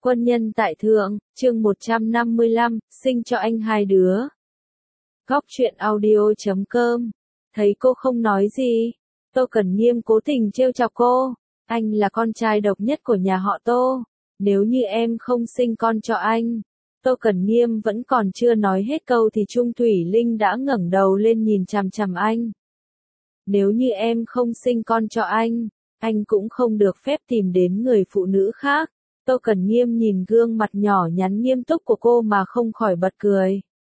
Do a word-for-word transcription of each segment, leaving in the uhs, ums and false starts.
Quân nhân tại thượng, chương một trăm năm mươi lăm, sinh cho anh hai đứa. Góc truyện audio chấm com. Thấy cô không nói gì, Tô Cẩn Nghiêm cố tình trêu chọc cô. Anh là con trai độc nhất của nhà họ Tô. Nếu như em không sinh con cho anh. Tô Cẩn Nghiêm vẫn còn chưa nói hết câu thì Trung Thủy Linh đã ngẩng đầu lên nhìn chằm chằm anh. Nếu như em không sinh con cho anh, anh cũng không được phép tìm đến người phụ nữ khác. Tô Cẩn Nghiêm nhìn gương mặt nhỏ nhắn nghiêm túc của cô mà không khỏi bật cười.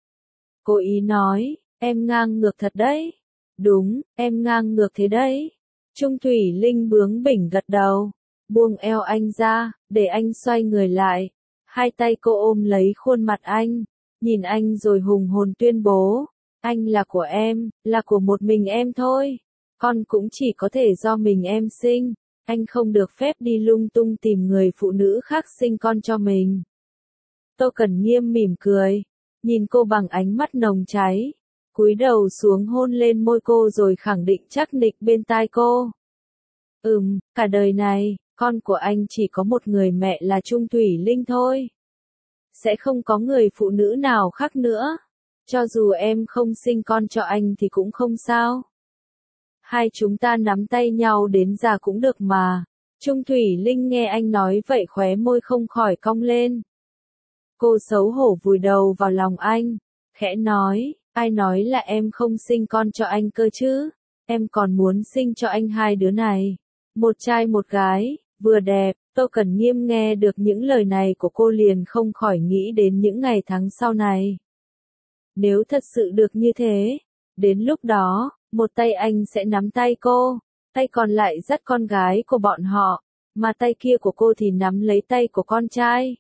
Cô ý nói, em ngang ngược thật đấy. Đúng, em ngang ngược thế đấy. Trung Thủy Linh bướng bỉnh gật đầu, buông eo anh ra, để anh xoay người lại. Hai tay cô ôm lấy khuôn mặt anh, nhìn anh rồi hùng hồn tuyên bố, anh là của em, là của một mình em thôi. Con cũng chỉ có thể do mình em sinh. Anh không được phép đi lung tung tìm người phụ nữ khác sinh con cho mình. Tô Cẩn Nghiêm mỉm cười, nhìn cô bằng ánh mắt nồng cháy, cúi đầu xuống hôn lên môi cô rồi khẳng định chắc nịch bên tai cô. Ừm, cả đời này, con của anh chỉ có một người mẹ là Trung Thủy Linh thôi. Sẽ không có người phụ nữ nào khác nữa. Cho dù em không sinh con cho anh thì cũng không sao. Hai chúng ta nắm tay nhau đến già cũng được mà. Trung Thủy Linh nghe anh nói vậy khóe môi không khỏi cong lên. Cô xấu hổ vùi đầu vào lòng anh, khẽ nói, ai nói là em không sinh con cho anh cơ chứ? Em còn muốn sinh cho anh hai đứa này. Một trai một gái, vừa đẹp. Tô Cẩn Nghiêm nghe được những lời này của cô liền không khỏi nghĩ đến những ngày tháng sau này. Nếu thật sự được như thế, đến lúc đó, một tay anh sẽ nắm tay cô, tay còn lại dắt con gái của bọn họ, mà tay kia của cô thì nắm lấy tay của con trai.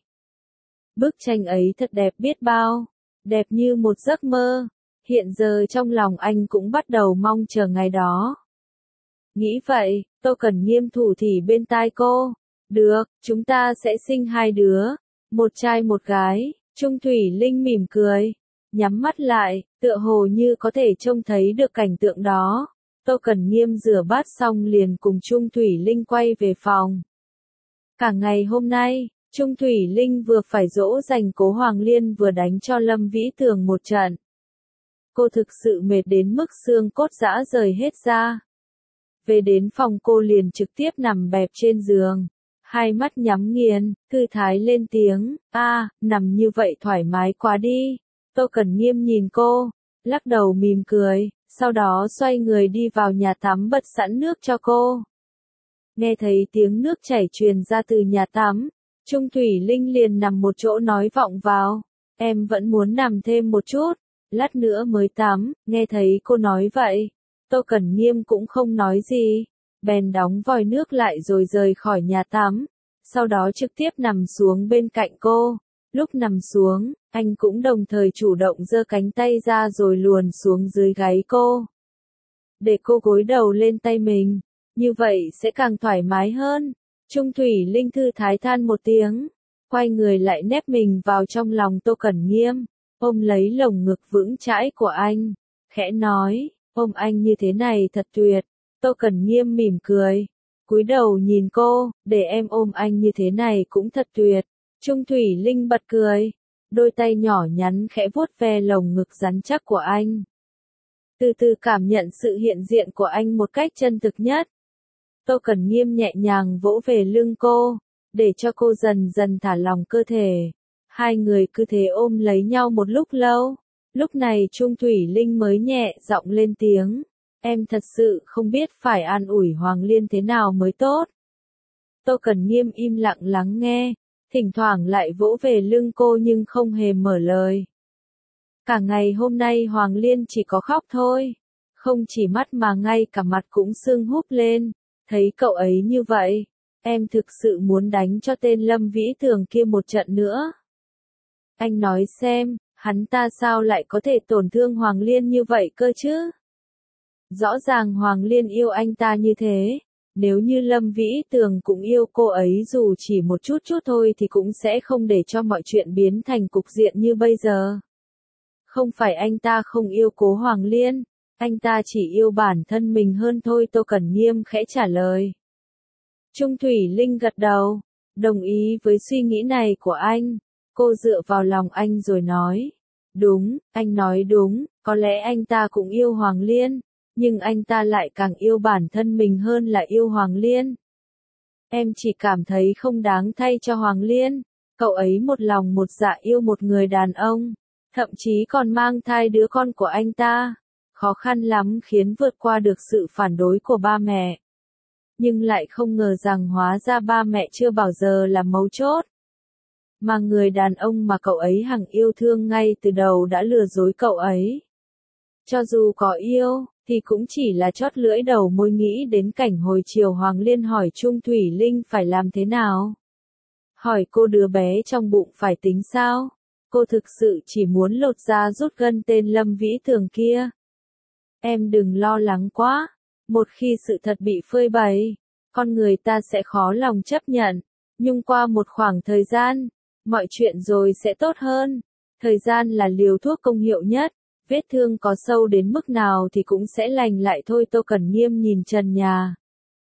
Bức tranh ấy thật đẹp biết bao, đẹp như một giấc mơ. Hiện giờ trong lòng anh cũng bắt đầu mong chờ ngày đó. Nghĩ vậy, Tô Cẩn Nghiêm thủ thỉ bên tai cô. Được, chúng ta sẽ sinh hai đứa, một trai một gái. Trung Thủy Linh mỉm cười, nhắm mắt lại, tựa hồ như có thể trông thấy được cảnh tượng đó. Tô Cẩn Nghiêm rửa bát xong liền cùng Trung Thủy Linh quay về phòng. Cả ngày hôm nay, Trung Thủy Linh vừa phải dỗ dành Cố Hoàng Liên vừa đánh cho Lâm Vĩ Tường một trận. Cô thực sự mệt đến mức xương cốt rã rời hết ra. Về đến phòng cô liền trực tiếp nằm bẹp trên giường. Hai mắt nhắm nghiền, thư thái lên tiếng, a, à, nằm như vậy thoải mái quá đi. Tô Cẩn Nghiêm nhìn cô, lắc đầu mỉm cười, sau đó xoay người đi vào nhà tắm bật sẵn nước cho cô. Nghe thấy tiếng nước chảy truyền ra từ nhà tắm, Trung Thủy Linh liền nằm một chỗ nói vọng vào, em vẫn muốn nằm thêm một chút, lát nữa mới tắm. Nghe thấy cô nói vậy, Tô Cẩn Nghiêm cũng không nói gì, bèn đóng vòi nước lại rồi rời khỏi nhà tắm, sau đó trực tiếp nằm xuống bên cạnh cô. Lúc nằm xuống, anh cũng đồng thời chủ động giơ cánh tay ra rồi luồn xuống dưới gáy cô. Để cô gối đầu lên tay mình, như vậy sẽ càng thoải mái hơn. Trung Thủy Linh thư thái than một tiếng, quay người lại nép mình vào trong lòng Tô Cẩn Nghiêm, ôm lấy lồng ngực vững chãi của anh, khẽ nói, ôm anh như thế này thật tuyệt. Tô Cẩn Nghiêm mỉm cười, cúi đầu nhìn cô, để em ôm anh như thế này cũng thật tuyệt. Trung Thủy Linh bật cười, đôi tay nhỏ nhắn khẽ vuốt ve lồng ngực rắn chắc của anh. Từ từ cảm nhận sự hiện diện của anh một cách chân thực nhất. Tô Cẩn Nghiêm nhẹ nhàng vỗ về lưng cô, để cho cô dần dần thả lỏng cơ thể. Hai người cứ thế ôm lấy nhau một lúc lâu. Lúc này Trung Thủy Linh mới nhẹ giọng lên tiếng, em thật sự không biết phải an ủi Hoàng Liên thế nào mới tốt. Tô Cẩn Nghiêm im lặng lắng nghe, thỉnh thoảng lại vỗ về lưng cô nhưng không hề mở lời. Cả ngày hôm nay Hoàng Liên chỉ có khóc thôi, không chỉ mắt mà ngay cả mặt cũng sưng húp lên. Thấy cậu ấy như vậy, em thực sự muốn đánh cho tên Lâm Vĩ Tường kia một trận nữa. Anh nói xem, hắn ta sao lại có thể tổn thương Hoàng Liên như vậy cơ chứ? Rõ ràng Hoàng Liên yêu anh ta như thế, nếu như Lâm Vĩ Tường cũng yêu cô ấy dù chỉ một chút chút thôi thì cũng sẽ không để cho mọi chuyện biến thành cục diện như bây giờ. Không phải anh ta không yêu Cố Hoàng Liên, anh ta chỉ yêu bản thân mình hơn thôi. Tô Cẩn Nghiêm khẽ trả lời. Trung Thủy Linh gật đầu, Đồng ý với suy nghĩ này của anh. Cô dựa vào lòng anh rồi nói. Đúng, anh nói đúng, có lẽ anh ta cũng yêu Hoàng Liên, nhưng anh ta lại càng yêu bản thân mình hơn là yêu Hoàng Liên. Em chỉ cảm thấy không đáng thay cho Hoàng Liên, cậu ấy một lòng một dạ yêu một người đàn ông, thậm chí còn mang thai đứa con của anh ta, khó khăn lắm khiến vượt qua được sự phản đối của ba mẹ. Nhưng lại không ngờ rằng hóa ra ba mẹ chưa bao giờ là mấu chốt. Mà người đàn ông mà cậu ấy hằng yêu thương ngay từ đầu đã lừa dối cậu ấy. Cho dù có yêu, thì cũng chỉ là chót lưỡi đầu môi nghĩ đến cảnh hồi chiều Hoàng Liên hỏi Trung Thủy Linh phải làm thế nào. Hỏi cô đứa bé trong bụng phải tính sao? Cô thực sự chỉ muốn lột da rút gân tên Lâm Vĩ Tường kia. Em đừng lo lắng quá. Một khi sự thật bị phơi bày, con người ta sẽ khó lòng chấp nhận. Nhưng qua một khoảng thời gian, mọi chuyện rồi sẽ tốt hơn. Thời gian là liều thuốc công hiệu nhất. Vết thương có sâu đến mức nào thì cũng sẽ lành lại thôi. Tô Cẩn Nghiêm nhìn trần nhà.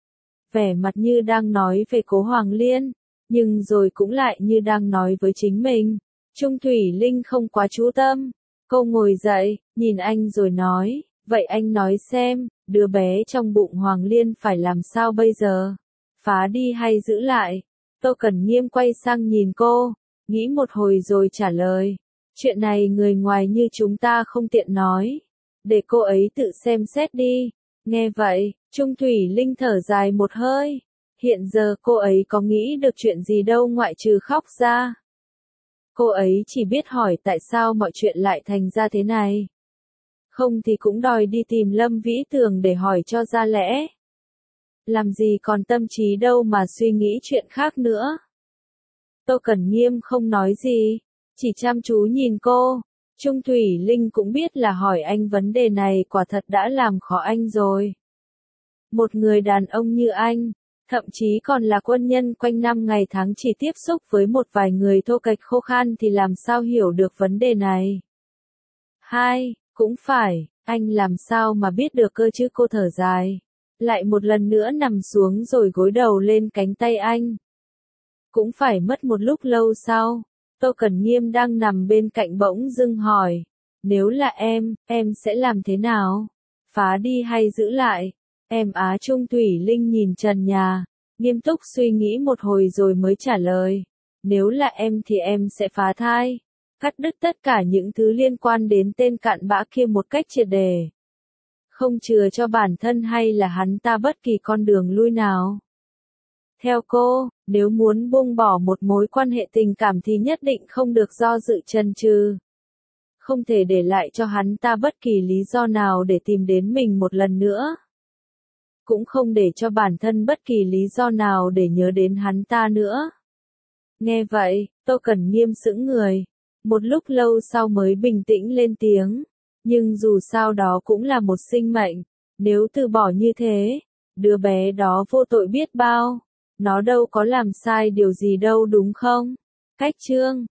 Vẻ mặt như đang nói về cố Hoàng Liên, nhưng rồi cũng lại như đang nói với chính mình. Trung Thủy Linh không quá chú tâm. Cô ngồi dậy, nhìn anh rồi nói, vậy anh nói xem, đứa bé trong bụng Hoàng Liên phải làm sao bây giờ? Phá đi hay giữ lại? Tô Cẩn Nghiêm quay sang nhìn cô, nghĩ một hồi rồi trả lời. Chuyện này người ngoài như chúng ta không tiện nói. Để cô ấy tự xem xét đi. Nghe vậy, Trung Thủy Linh thở dài một hơi. Hiện giờ cô ấy có nghĩ được chuyện gì đâu ngoại trừ khóc ra. Cô ấy chỉ biết hỏi tại sao mọi chuyện lại thành ra thế này. Không thì cũng đòi đi tìm Lâm Vĩ Tường để hỏi cho ra lẽ. Làm gì còn tâm trí đâu mà suy nghĩ chuyện khác nữa. Tô Cẩn Nghiêm không nói gì, chỉ chăm chú nhìn cô. Trung Thủy Linh cũng biết là hỏi anh vấn đề này quả thật đã làm khó anh rồi. Một người đàn ông như anh, thậm chí còn là quân nhân quanh năm ngày tháng chỉ tiếp xúc với một vài người thô kệch khô khan thì làm sao hiểu được vấn đề này. Hai, cũng phải, anh làm sao mà biết được cơ chứ. Cô thở dài, lại một lần nữa nằm xuống rồi gối đầu lên cánh tay anh. Cũng phải mất một lúc lâu sau, Tô Cẩn Nghiêm đang nằm bên cạnh bỗng dưng hỏi, nếu là em, em sẽ làm thế nào? Phá đi hay giữ lại? Em á. Trung Thủy Linh nhìn trần nhà, nghiêm túc suy nghĩ một hồi rồi mới trả lời, nếu là em thì em sẽ phá thai, cắt đứt tất cả những thứ liên quan đến tên cặn bã kia một cách triệt để. Không chừa cho bản thân hay là hắn ta bất kỳ con đường lui nào. Theo cô, nếu muốn buông bỏ một mối quan hệ tình cảm thì nhất định không được do dự chần chừ. Không thể để lại cho hắn ta bất kỳ lý do nào để tìm đến mình một lần nữa. Cũng không để cho bản thân bất kỳ lý do nào để nhớ đến hắn ta nữa. Nghe vậy, Tô Cẩn Nghiêm sững người. Một lúc lâu sau mới bình tĩnh lên tiếng. Nhưng dù sao đó cũng là một sinh mệnh. Nếu từ bỏ như thế, đứa bé đó vô tội biết bao. Nó đâu có làm sai điều gì đâu đúng không? Cách chương